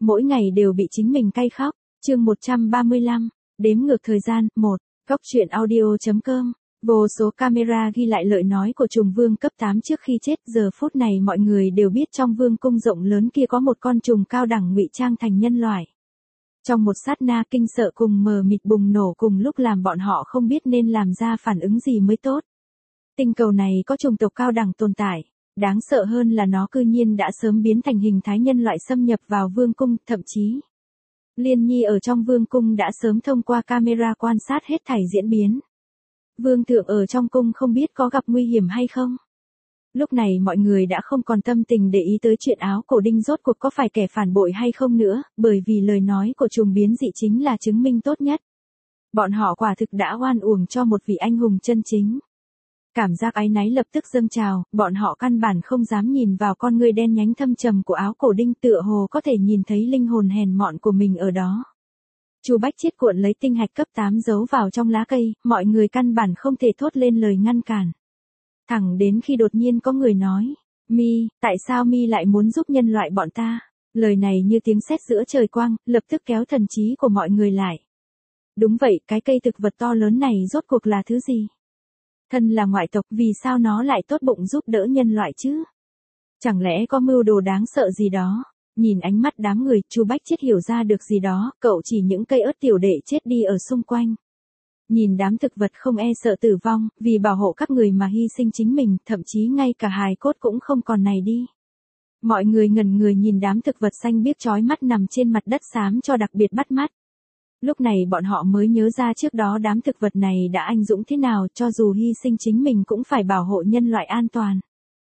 mỗi ngày đều bị chính mình cay khóc. Chương 135, đếm ngược thời gian, 1. Góc truyện audio.com. Vô số camera ghi lại lời nói của trùng vương cấp 8 trước khi chết. Giờ phút này mọi người đều biết trong vương cung rộng lớn kia có một con trùng cao đẳng ngụy trang thành nhân loại. Trong một sát na kinh sợ cùng mờ mịt bùng nổ cùng lúc làm bọn họ không biết nên làm ra phản ứng gì mới tốt. Tinh cầu này có chủng tộc cao đẳng tồn tại. Đáng sợ hơn là nó cư nhiên đã sớm biến thành hình thái nhân loại xâm nhập vào vương cung, thậm chí Liên Nhi ở trong vương cung đã sớm thông qua camera quan sát hết thảy diễn biến. Vương thượng ở trong cung không biết có gặp nguy hiểm hay không. Lúc này mọi người đã không còn tâm tình để ý tới chuyện áo cổ đinh rốt cuộc có phải kẻ phản bội hay không nữa, bởi vì lời nói của trùng biến dị chính là chứng minh tốt nhất. Bọn họ quả thực đã oan uổng cho một vị anh hùng chân chính. Cảm giác áy náy lập tức dâng trào, bọn họ căn bản không dám nhìn vào con ngươi đen nhánh thâm trầm của áo cổ đinh, tựa hồ có thể nhìn thấy linh hồn hèn mọn của mình ở đó. Chu Bách Chiết cuộn lấy tinh hạch cấp 8 giấu vào trong lá cây, mọi người căn bản không thể thốt lên lời ngăn cản. Thẳng đến khi đột nhiên có người nói, Mi, tại sao Mi lại muốn giúp nhân loại bọn ta? Lời này như tiếng sét giữa trời quang, lập tức kéo thần trí của mọi người lại. Đúng vậy, cái cây thực vật to lớn này rốt cuộc là thứ gì? Thân là ngoại tộc, vì sao nó lại tốt bụng giúp đỡ nhân loại chứ? Chẳng lẽ có mưu đồ đáng sợ gì đó? Nhìn ánh mắt đám người, Chu Bách Chiết hiểu ra được gì đó, cậu chỉ những cây ớt tiểu đệ chết đi ở xung quanh. Nhìn đám thực vật không e sợ tử vong, vì bảo hộ các người mà hy sinh chính mình, thậm chí ngay cả hài cốt cũng không còn này đi. Mọi người ngẩn người nhìn đám thực vật xanh biếc chói mắt nằm trên mặt đất xám cho đặc biệt bắt mắt. Lúc này bọn họ mới nhớ ra trước đó đám thực vật này đã anh dũng thế nào, cho dù hy sinh chính mình cũng phải bảo hộ nhân loại an toàn.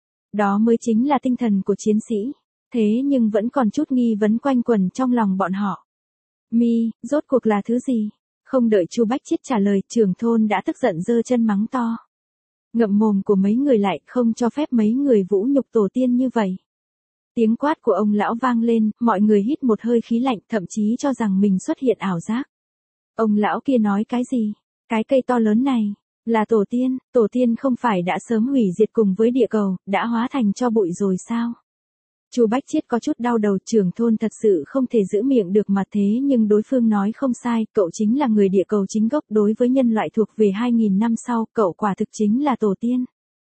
Đó mới chính là tinh thần của chiến sĩ. Thế nhưng vẫn còn chút nghi vấn quanh quẩn trong lòng bọn họ. Mi, rốt cuộc là thứ gì? Không đợi Chu Bách Chiết trả lời, trưởng thôn đã tức giận giơ chân mắng to. Ngậm mồm của mấy người lại, không cho phép mấy người vũ nhục tổ tiên như vậy. Tiếng quát của ông lão vang lên, mọi người hít một hơi khí lạnh, thậm chí cho rằng mình xuất hiện ảo giác. Ông lão kia nói cái gì? Cái cây to lớn này, là tổ tiên không phải đã sớm hủy diệt cùng với địa cầu, đã hóa thành tro bụi rồi sao? Chu Bách Chiết có chút đau đầu, trưởng thôn thật sự không thể giữ miệng được mà thế nhưng đối phương nói không sai, cậu chính là người địa cầu chính gốc, đối với nhân loại thuộc về 2.000 năm sau, cậu quả thực chính là tổ tiên.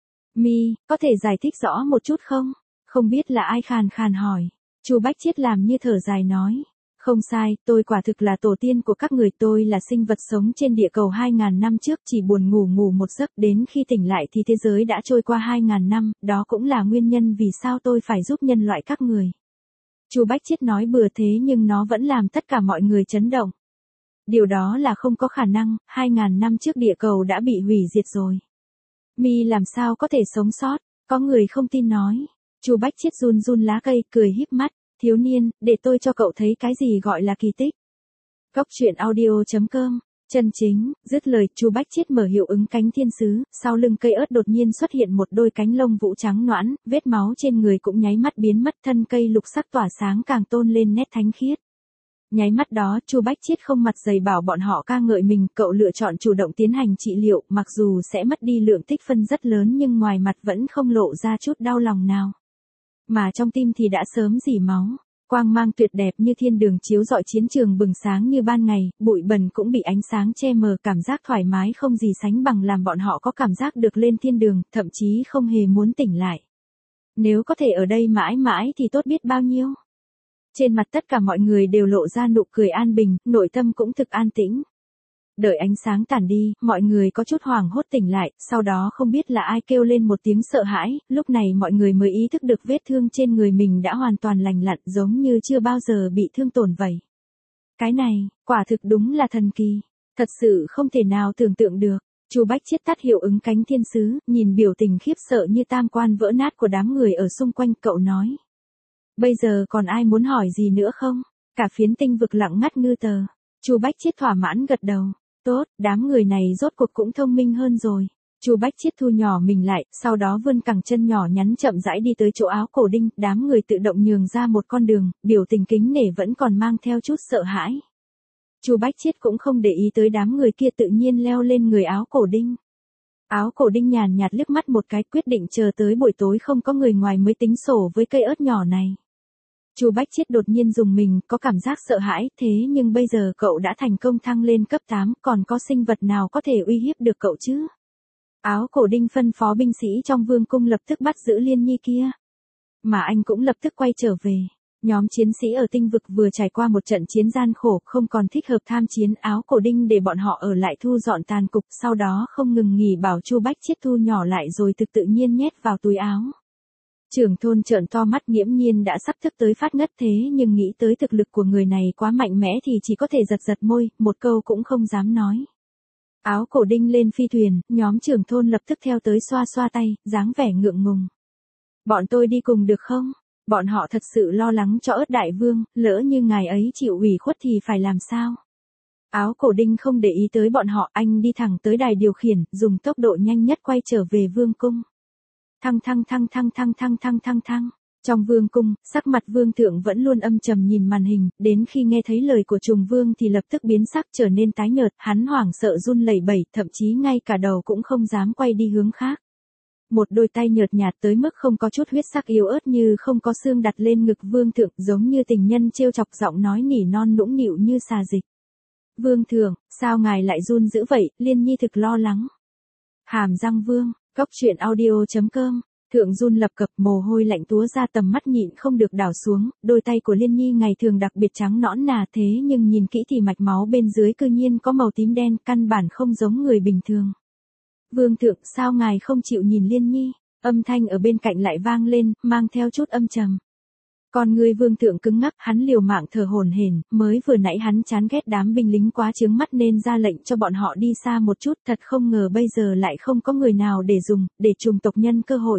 Mi, có thể giải thích rõ một chút không? Không biết là ai khàn khàn hỏi. Chu Bách Chiết làm như thở dài nói. Không sai, tôi quả thực là tổ tiên của các người, tôi là sinh vật sống trên địa cầu 2.000 năm trước, chỉ buồn ngủ một giấc, đến khi tỉnh lại thì thế giới đã trôi qua 2.000 năm, đó cũng là nguyên nhân vì sao tôi phải giúp nhân loại các người. Chu Bách Chiết nói bừa thế nhưng nó vẫn làm tất cả mọi người chấn động. Điều đó là không có khả năng, 2.000 năm trước địa cầu đã bị hủy diệt rồi. Mi làm sao có thể sống sót, có người không tin nói. Chu Bách Chiết run run lá cây, cười híp mắt. Thiếu niên, để tôi cho cậu thấy cái gì gọi là kỳ tích. Góc truyện audio.com. Chân chính, dứt lời, Chu Bách Chiết mở hiệu ứng cánh thiên sứ, sau lưng cây ớt đột nhiên xuất hiện một đôi cánh lông vũ trắng nõn, vết máu trên người cũng nháy mắt biến mất, thân cây lục sắc tỏa sáng càng tôn lên nét thánh khiết. Nháy mắt đó, Chu Bách Chiết không mặt dày bảo bọn họ ca ngợi mình, cậu lựa chọn chủ động tiến hành trị liệu, mặc dù sẽ mất đi lượng tích phân rất lớn nhưng ngoài mặt vẫn không lộ ra chút đau lòng nào. Mà trong tim thì đã sớm rỉ máu, quang mang tuyệt đẹp như thiên đường chiếu rọi chiến trường bừng sáng như ban ngày, bụi bẩn cũng bị ánh sáng che mờ, cảm giác thoải mái không gì sánh bằng làm bọn họ có cảm giác được lên thiên đường, thậm chí không hề muốn tỉnh lại. Nếu có thể ở đây mãi mãi thì tốt biết bao nhiêu. Trên mặt tất cả mọi người đều lộ ra nụ cười an bình, nội tâm cũng thực an tĩnh. Đợi ánh sáng tàn đi, mọi người có chút hoảng hốt tỉnh lại, sau đó không biết là ai kêu lên một tiếng sợ hãi, lúc này mọi người mới ý thức được vết thương trên người mình đã hoàn toàn lành lặn, giống như chưa bao giờ bị thương tổn vậy. Cái này, quả thực đúng là thần kỳ, thật sự không thể nào tưởng tượng được. Chu Bách Chiết tắt hiệu ứng cánh thiên sứ, nhìn biểu tình khiếp sợ như tam quan vỡ nát của đám người ở xung quanh, cậu nói. Bây giờ còn ai muốn hỏi gì nữa không? Cả phiến tinh vực lặng ngắt ngư tờ. Chu Bách Chiết thỏa mãn gật đầu. Tốt, đám người này rốt cuộc cũng thông minh hơn rồi. Chu Bách Chiết thu nhỏ mình lại, sau đó vươn cẳng chân nhỏ nhắn chậm rãi đi tới chỗ áo cổ đinh, đám người tự động nhường ra một con đường, biểu tình kính nể vẫn còn mang theo chút sợ hãi. Chu Bách Chiết cũng không để ý tới đám người kia, tự nhiên leo lên người áo cổ đinh. Áo cổ đinh nhàn nhạt liếc mắt một cái, quyết định chờ tới buổi tối không có người ngoài mới tính sổ với cây ớt nhỏ này. Chu Bách Chiết đột nhiên dùng mình, có cảm giác sợ hãi, thế nhưng bây giờ cậu đã thành công thăng lên cấp 8, còn có sinh vật nào có thể uy hiếp được cậu chứ? Áo Cổ Đinh phân phó binh sĩ trong vương cung lập tức bắt giữ Liên Nhi kia. Mà anh cũng lập tức quay trở về. Nhóm chiến sĩ ở tinh vực vừa trải qua một trận chiến gian khổ, không còn thích hợp tham chiến. Áo Cổ Đinh để bọn họ ở lại thu dọn tàn cục, sau đó không ngừng nghỉ bảo Chu Bách Chiết thu nhỏ lại rồi tự nhiên nhét vào túi áo. Trưởng thôn trợn to mắt, nghiễm nhiên đã sắp thức tới phát ngất, thế nhưng nghĩ tới thực lực của người này quá mạnh mẽ thì chỉ có thể giật môi, một câu cũng không dám nói. Áo Cổ Đinh lên phi thuyền, nhóm trưởng thôn lập tức theo tới xoa xoa tay, dáng vẻ ngượng ngùng. Bọn tôi đi cùng được không? Bọn họ thật sự lo lắng cho Ớt Đại Vương, lỡ như ngài ấy chịu ủy khuất thì phải làm sao? Áo Cổ Đinh không để ý tới bọn họ, anh đi thẳng tới đài điều khiển, dùng tốc độ nhanh nhất quay trở về vương cung. Thăng. Trong vương cung, sắc mặt vương thượng vẫn luôn âm trầm nhìn màn hình, đến khi nghe thấy lời của Trùng Vương thì lập tức biến sắc trở nên tái nhợt, hắn hoảng sợ run lẩy bẩy, thậm chí ngay cả đầu cũng không dám quay đi hướng khác. Một đôi tay nhợt nhạt tới mức không có chút huyết sắc, yếu ớt như không có xương đặt lên ngực vương thượng, giống như tình nhân trêu chọc, giọng nói nỉ non nũng nịu như xà dịch. Vương thượng, sao ngài lại run dữ vậy? Liên Nhi thực lo lắng. Hàm răng vương, Cóc truyện audio.com. Thượng run lập cập, mồ hôi lạnh túa ra, tầm mắt nhịn không được đảo xuống, đôi tay của Liên Nhi ngày thường đặc biệt trắng nõn nà, thế nhưng nhìn kỹ thì mạch máu bên dưới cư nhiên có màu tím đen, căn bản không giống người bình thường. Vương thượng, sao ngài không chịu nhìn Liên Nhi? Âm thanh ở bên cạnh lại vang lên, mang theo chút âm trầm. Con người vương thượng cứng ngắc, hắn liều mạng thở hổn hển, mới vừa nãy hắn chán ghét đám binh lính quá chướng mắt nên ra lệnh cho bọn họ đi xa một chút, thật không ngờ bây giờ lại không có người nào để dùng, để trùng tộc nhân cơ hội.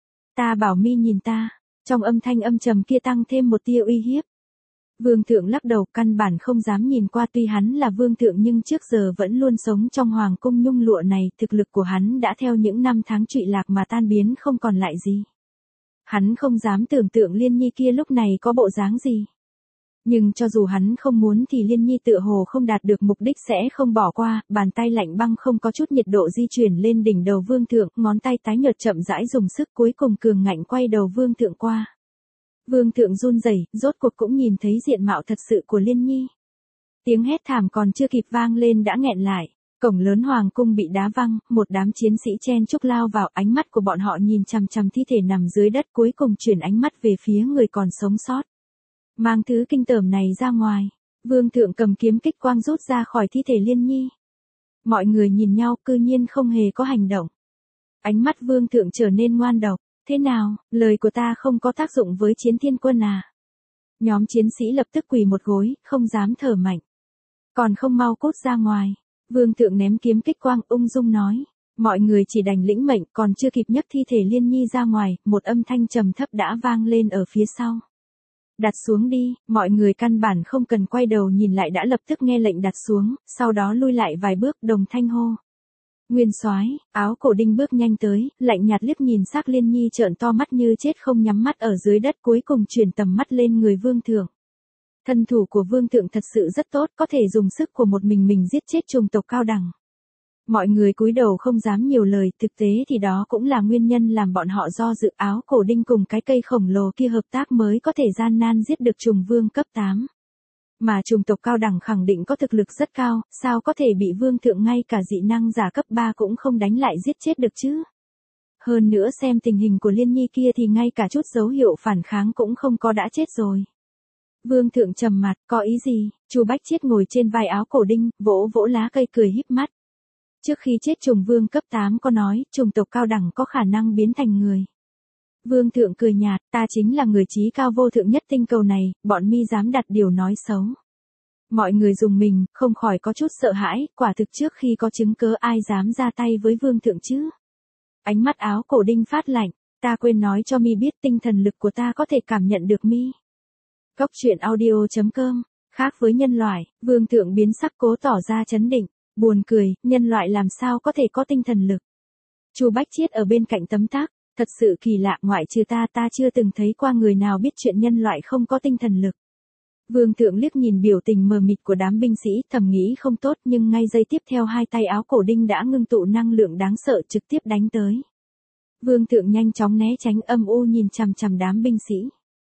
Ta bảo mi nhìn ta, trong âm thanh âm trầm kia tăng thêm một tia uy hiếp. Vương thượng lắc đầu, căn bản không dám nhìn qua, tuy hắn là vương thượng nhưng trước giờ vẫn luôn sống trong hoàng cung nhung lụa này, thực lực của hắn đã theo những năm tháng trụy lạc mà tan biến không còn lại gì. Hắn không dám tưởng tượng Liên Nhi kia lúc này có bộ dáng gì. Nhưng cho dù hắn không muốn thì Liên Nhi tựa hồ không đạt được mục đích sẽ không bỏ qua, bàn tay lạnh băng không có chút nhiệt độ di chuyển lên đỉnh đầu vương thượng, ngón tay tái nhợt chậm rãi dùng sức, cuối cùng cường ngạnh quay đầu vương thượng qua. Vương thượng run rẩy, rốt cuộc cũng nhìn thấy diện mạo thật sự của Liên Nhi. Tiếng hét thảm còn chưa kịp vang lên đã nghẹn lại. Cổng lớn hoàng cung bị đá văng, một đám chiến sĩ chen chúc lao vào, ánh mắt của bọn họ nhìn chằm chằm thi thể nằm dưới đất, cuối cùng chuyển ánh mắt về phía người còn sống sót. Mang thứ kinh tởm này ra ngoài. Vương thượng cầm kiếm kích quang rút ra khỏi thi thể Liên Nhi. Mọi người nhìn nhau, cư nhiên không hề có hành động. Ánh mắt vương thượng trở nên ngoan độc. Thế nào, lời của ta không có tác dụng với Chiến Thiên Quân à? Nhóm chiến sĩ lập tức quỳ một gối, không dám thở mạnh. Còn không mau cút ra ngoài. Vương thượng ném kiếm kích quang, ung dung nói. Mọi người chỉ đành lĩnh mệnh, còn chưa kịp nhấc thi thể Liên Nhi ra ngoài, một âm thanh trầm thấp đã vang lên ở phía sau. Đặt xuống đi, mọi người căn bản không cần quay đầu nhìn lại đã lập tức nghe lệnh đặt xuống, sau đó lui lại vài bước, đồng thanh hô. Nguyên soái. Áo Cổ Đinh bước nhanh tới, lạnh nhạt liếc nhìn xác Liên Nhi trợn to mắt như chết không nhắm mắt ở dưới đất, cuối cùng chuyển tầm mắt lên người vương thượng. Thân thủ của vương thượng thật sự rất tốt, có thể dùng sức của một mình giết chết chủng tộc cao đẳng. Mọi người cúi đầu không dám nhiều lời, thực tế thì đó cũng là nguyên nhân làm bọn họ do dự. Áo Cổ Đinh cùng cái cây khổng lồ kia hợp tác mới có thể gian nan giết được trùng vương cấp 8. Mà chủng tộc cao đẳng khẳng định có thực lực rất cao, sao có thể bị vương thượng ngay cả dị năng giả cấp 3 cũng không đánh lại giết chết được chứ? Hơn nữa xem tình hình của Liên Nhi kia thì ngay cả chút dấu hiệu phản kháng cũng không có, đã chết rồi. Vương thượng trầm mặt, có ý gì? Chu Bách Chiết ngồi trên vai Áo Cổ Đinh, vỗ vỗ lá cây cười híp mắt. Trước khi chết trùng vương cấp 8 có nói, chủng tộc cao đẳng có khả năng biến thành người. Vương thượng cười nhạt, ta chính là người trí cao vô thượng nhất tinh cầu này, bọn mi dám đặt điều nói xấu. Mọi người dùng mình, không khỏi có chút sợ hãi, quả thực trước khi có chứng cớ ai dám ra tay với vương thượng chứ. Ánh mắt Áo Cổ Đinh phát lạnh, ta quên nói cho mi biết tinh thần lực của ta có thể cảm nhận được mi. Cóc truyện audio.com. Khác với nhân loại, vương thượng biến sắc cố tỏ ra trấn định. Buồn cười, nhân loại làm sao có thể có tinh thần lực. Chu Bách Chiết ở bên cạnh tấm tắc, thật sự kỳ lạ, ngoại trừ ta chưa từng thấy qua người nào biết chuyện nhân loại không có tinh thần lực. Vương thượng liếc nhìn biểu tình mờ mịt của đám binh sĩ, thầm nghĩ không tốt, nhưng ngay giây tiếp theo hai tay Áo Cổ Đinh đã ngưng tụ năng lượng đáng sợ trực tiếp đánh tới. Vương thượng nhanh chóng né tránh, âm u nhìn chằm chằm đám binh sĩ.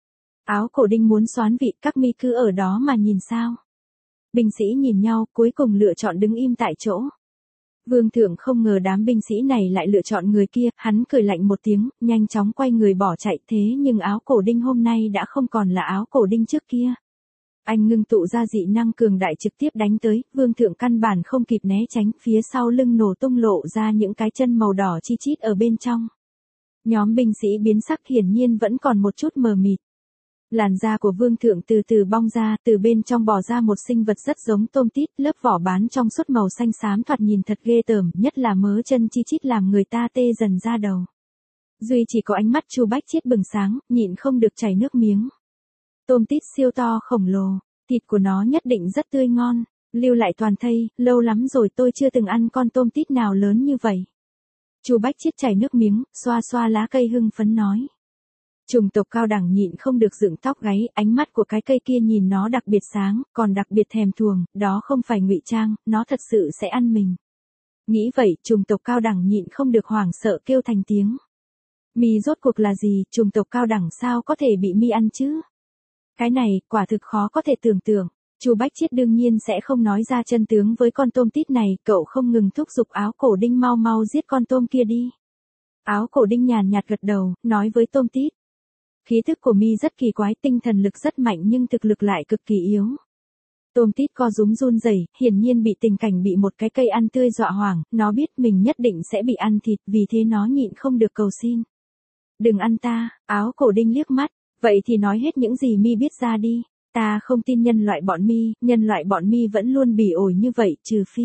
Áo cổ đinh muốn xoán vị, các mi cứ ở đó mà nhìn sao. Binh sĩ nhìn nhau, cuối cùng lựa chọn đứng im tại chỗ. Vương thượng không ngờ đám binh sĩ này lại lựa chọn người kia, hắn cười lạnh một tiếng, nhanh chóng quay người bỏ chạy, thế nhưng áo cổ đinh hôm nay đã không còn là áo cổ đinh trước kia. Anh ngưng tụ ra dị năng cường đại trực tiếp đánh tới, vương thượng căn bản không kịp né tránh, phía sau lưng nổ tung lộ ra những cái chân màu đỏ chi chít ở bên trong. Nhóm binh sĩ biến sắc hiển nhiên vẫn còn một chút mờ mịt. Làn da của vương thượng từ từ bong ra, từ bên trong bò ra một sinh vật rất giống tôm tít, lớp vỏ bán trong suốt màu xanh xám thoạt nhìn thật ghê tởm, nhất là mớ chân chi chít làm người ta tê dần ra đầu. Duy chỉ có ánh mắt Chu Bách Chiết bừng sáng, nhịn không được chảy nước miếng. Tôm tít siêu to khổng lồ, thịt của nó nhất định rất tươi ngon, lưu lại toàn thây, lâu lắm rồi tôi chưa từng ăn con tôm tít nào lớn như vậy. Chu Bách Chiết chảy nước miếng, xoa xoa lá cây hưng phấn nói. Chủng tộc cao đẳng nhịn không được dựng tóc gáy, ánh mắt của cái cây kia nhìn nó đặc biệt sáng, còn đặc biệt thèm thuồng, đó không phải ngụy trang, nó thật sự sẽ ăn mình. Nghĩ vậy, chủng tộc cao đẳng nhịn không được hoảng sợ kêu thành tiếng. Mi rốt cuộc là gì, chủng tộc cao đẳng sao có thể bị mi ăn chứ? Cái này, quả thực khó có thể tưởng tượng. Chu Bách Chiết đương nhiên sẽ không nói ra chân tướng với con tôm tít này, cậu không ngừng thúc giục áo cổ đinh mau mau giết con tôm kia đi. Áo cổ đinh nhàn nhạt gật đầu, nói với tôm tít. Khí thức của mi rất kỳ quái, tinh thần lực rất mạnh nhưng thực lực lại cực kỳ yếu. Tôm tít co rúm run rẩy, hiển nhiên bị tình cảnh bị một cái cây ăn tươi dọa hoảng, nó biết mình nhất định sẽ bị ăn thịt, vì thế nó nhịn không được cầu xin. Đừng ăn ta, áo cổ đinh liếc mắt, vậy thì nói hết những gì mi biết ra đi, ta không tin nhân loại bọn mi vẫn luôn bỉ ổi như vậy,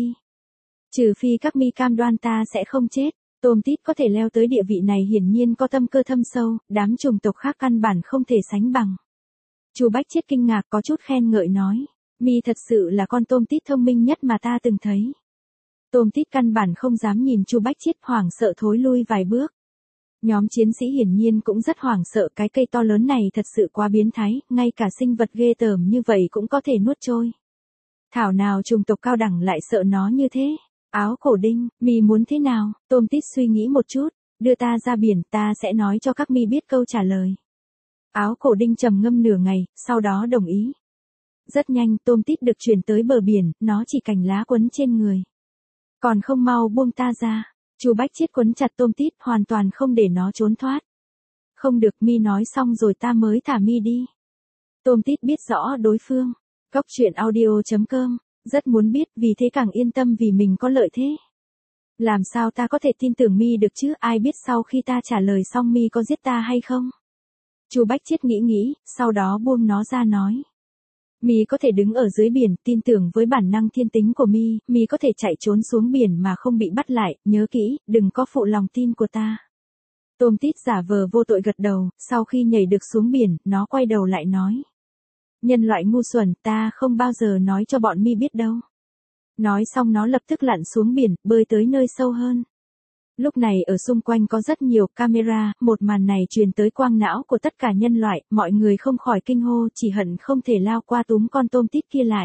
trừ phi các mi cam đoan ta sẽ không chết. Tôm tít có thể leo tới địa vị này hiển nhiên có tâm cơ thâm sâu, đám chủng tộc khác căn bản không thể sánh bằng. Chu Bách Chiết kinh ngạc có chút khen ngợi nói, mi thật sự là con tôm tít thông minh nhất mà ta từng thấy. Tôm tít căn bản không dám nhìn Chu Bách Chiết, hoảng sợ thối lui vài bước. Nhóm chiến sĩ hiển nhiên cũng rất hoảng sợ, cái cây to lớn này thật sự quá biến thái, ngay cả sinh vật ghê tởm như vậy cũng có thể nuốt trôi. Thảo nào chủng tộc cao đẳng lại sợ nó như thế. Áo cổ đinh, mi muốn thế nào? Tôm tít suy nghĩ một chút, đưa ta ra biển, ta sẽ nói cho các mi biết câu trả lời. Áo cổ đinh trầm ngâm nửa ngày, sau đó đồng ý. Rất nhanh, tôm tít được chuyển tới bờ biển, nó chỉ cành lá quấn trên người. Còn không mau buông ta ra. Chu Bách Chiết quấn chặt tôm tít, hoàn toàn không để nó trốn thoát. Không được, mi nói xong rồi ta mới thả mi đi. Tôm tít biết rõ đối phương. Goctruyện.audio.com, rất muốn biết, vì thế càng yên tâm vì mình có lợi thế. Làm sao ta có thể tin tưởng mi được chứ, ai biết sau khi ta trả lời xong mi có giết ta hay không? Chu Bách Chiết nghĩ, sau đó buông nó ra nói. Mi có thể đứng ở dưới biển, tin tưởng với bản năng thiên tính của mi có thể chạy trốn xuống biển mà không bị bắt lại, nhớ kỹ, đừng có phụ lòng tin của ta. Tôm tít giả vờ vô tội gật đầu, sau khi nhảy được xuống biển, nó quay đầu lại nói. Nhân loại ngu xuẩn, ta không bao giờ nói cho bọn mi biết đâu. Nói xong nó lập tức lặn xuống biển, bơi tới nơi sâu hơn. Lúc này ở xung quanh có rất nhiều camera, một màn này truyền tới quang não của tất cả nhân loại, mọi người không khỏi kinh hô, chỉ hận không thể lao qua túm con tôm tít kia lại.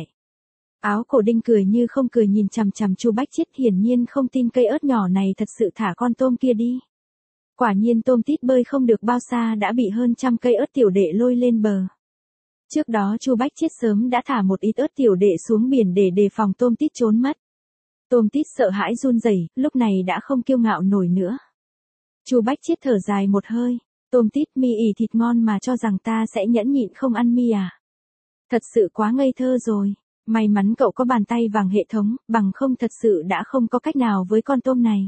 Áo cổ đinh cười như không cười nhìn chằm chằm Chu Bách Chiết, hiển nhiên không tin cây ớt nhỏ này thật sự thả con tôm kia đi. Quả nhiên tôm tít bơi không được bao xa đã bị hơn trăm cây ớt tiểu đệ lôi lên bờ. Trước đó Chu Bách Chiết sớm đã thả một ít ớt tiểu đệ xuống biển để đề phòng tôm tít trốn mất. Tôm tít sợ hãi run rẩy, lúc này đã không kiêu ngạo nổi nữa. Chu Bách Chiết thở dài một hơi, tôm tít, mi ỉ thịt ngon mà cho rằng ta sẽ nhẫn nhịn không ăn mi à? Thật sự quá ngây thơ rồi, may mắn cậu có bàn tay vàng hệ thống, bằng không thật sự đã không có cách nào với con tôm này.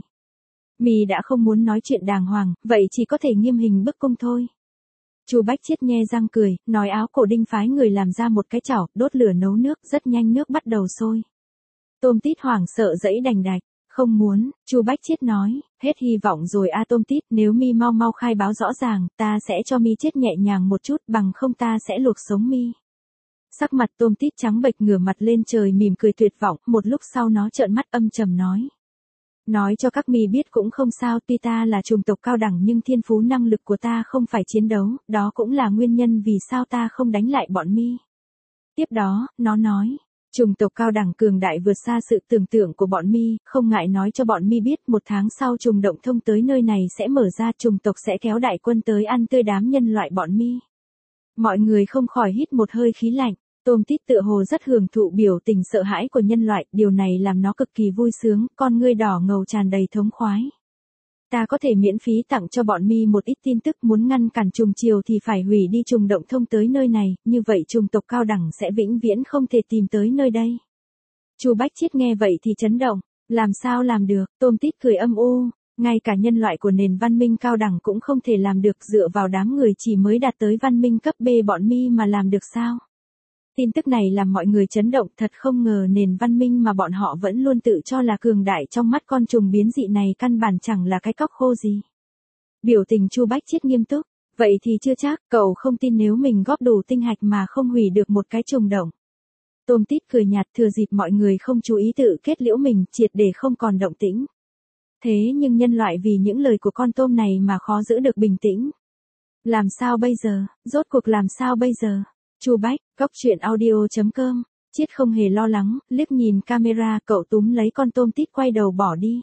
Mi đã không muốn nói chuyện đàng hoàng, vậy chỉ có thể nghiêm hình bức cung thôi. Chu Bách Chiết nhe răng cười, nói áo cổ đinh phái người làm ra một cái chảo, đốt lửa nấu nước, rất nhanh nước bắt đầu sôi. Tôm tít hoảng sợ giãy đành đạch, không muốn, Chu Bách Chiết nói, hết hy vọng rồi a tôm tít, nếu mi mau mau khai báo rõ ràng, ta sẽ cho mi chết nhẹ nhàng một chút, bằng không ta sẽ luộc sống mi. Sắc mặt tôm tít trắng bệch ngửa mặt lên trời mỉm cười tuyệt vọng, một lúc sau nó trợn mắt âm trầm nói. Nói cho các mi biết cũng không sao, tuy ta là chủng tộc cao đẳng nhưng thiên phú năng lực của ta không phải chiến đấu, đó cũng là nguyên nhân vì sao ta không đánh lại bọn mi. Tiếp đó, nó nói, chủng tộc cao đẳng cường đại vượt xa sự tưởng tượng của bọn mi, không ngại nói cho bọn mi biết 1 tháng sau trùng động thông tới nơi này sẽ mở ra, chủng tộc sẽ kéo đại quân tới ăn tươi đám nhân loại bọn mi. Mọi người không khỏi hít một hơi khí lạnh. Tôm Tít tựa hồ rất hưởng thụ biểu tình sợ hãi của nhân loại, điều này làm nó cực kỳ vui sướng, con ngươi đỏ ngầu tràn đầy thống khoái. Ta có thể miễn phí tặng cho bọn mi một ít tin tức, muốn ngăn cản trùng chiều thì phải hủy đi trùng động thông tới nơi này, như vậy trùng tộc cao đẳng sẽ vĩnh viễn không thể tìm tới nơi đây. Chu Bách Chiết nghe vậy thì chấn động, làm sao làm được, Tôm Tít cười âm u, ngay cả nhân loại của nền văn minh cao đẳng cũng không thể làm được, dựa vào đám người chỉ mới đạt tới văn minh cấp B bọn mi mà làm được sao? Tin tức này làm mọi người chấn động, thật không ngờ nền văn minh mà bọn họ vẫn luôn tự cho là cường đại trong mắt con trùng biến dị này căn bản chẳng là cái cóc khô gì. Biểu tình Chu Bách Chiết nghiêm túc, vậy thì chưa chắc, cậu không tin nếu mình góp đủ tinh hạch mà không hủy được một cái trùng động. Tôm Tít cười nhạt, thừa dịp mọi người không chú ý tự kết liễu mình, triệt để không còn động tĩnh. Thế nhưng nhân loại vì những lời của con tôm này mà khó giữ được bình tĩnh. Làm sao bây giờ, rốt cuộc làm sao bây giờ? Chu Bách, góc.audio.com, Chiết không hề lo lắng, liếc nhìn camera, cậu túm lấy con Tôm Tít quay đầu bỏ đi.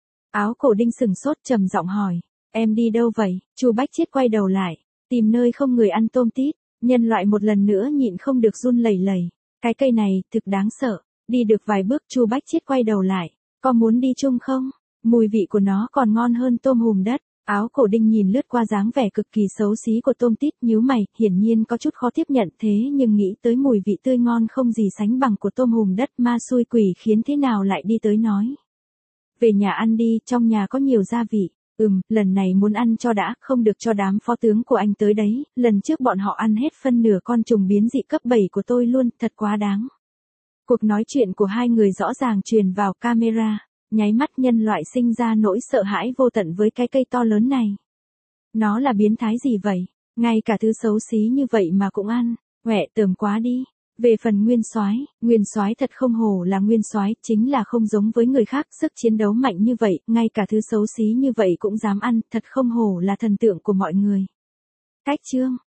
Áo cổ đinh sừng sốt trầm giọng hỏi, em đi đâu vậy? Chu Bách Chiết quay đầu lại, tìm nơi không người ăn tôm tít, nhân loại một lần nữa nhịn không được run lẩy lẩy. Cái cây này, thực đáng sợ. Đi được vài bước Chu Bách Chiết quay đầu lại, có muốn đi chung không? Mùi vị của nó còn ngon hơn tôm hùm đất. Áo cổ đinh nhìn lướt qua dáng vẻ cực kỳ xấu xí của tôm tít, nhíu mày, hiển nhiên có chút khó tiếp nhận, thế nhưng nghĩ tới mùi vị tươi ngon không gì sánh bằng của tôm hùm đất, ma xui quỷ khiến thế nào lại đi tới nói. Về nhà ăn đi, trong nhà có nhiều gia vị. Lần này muốn ăn cho đã, không được cho đám phó tướng của anh tới đấy, lần trước bọn họ ăn hết phân nửa con trùng biến dị cấp 7 của tôi luôn, thật quá đáng. Cuộc nói chuyện của hai người rõ ràng truyền vào camera, nháy mắt nhân loại sinh ra nỗi sợ hãi vô tận với cái cây to lớn này. Nó là biến thái gì vậy? Ngay cả thứ xấu xí như vậy mà cũng ăn, huệ tởm quá đi. Về phần Nguyên Soái thật không hổ là Nguyên Soái, chính là không giống với người khác, sức chiến đấu mạnh như vậy, ngay cả thứ xấu xí như vậy cũng dám ăn, thật không hổ là thần tượng của mọi người. Cách chương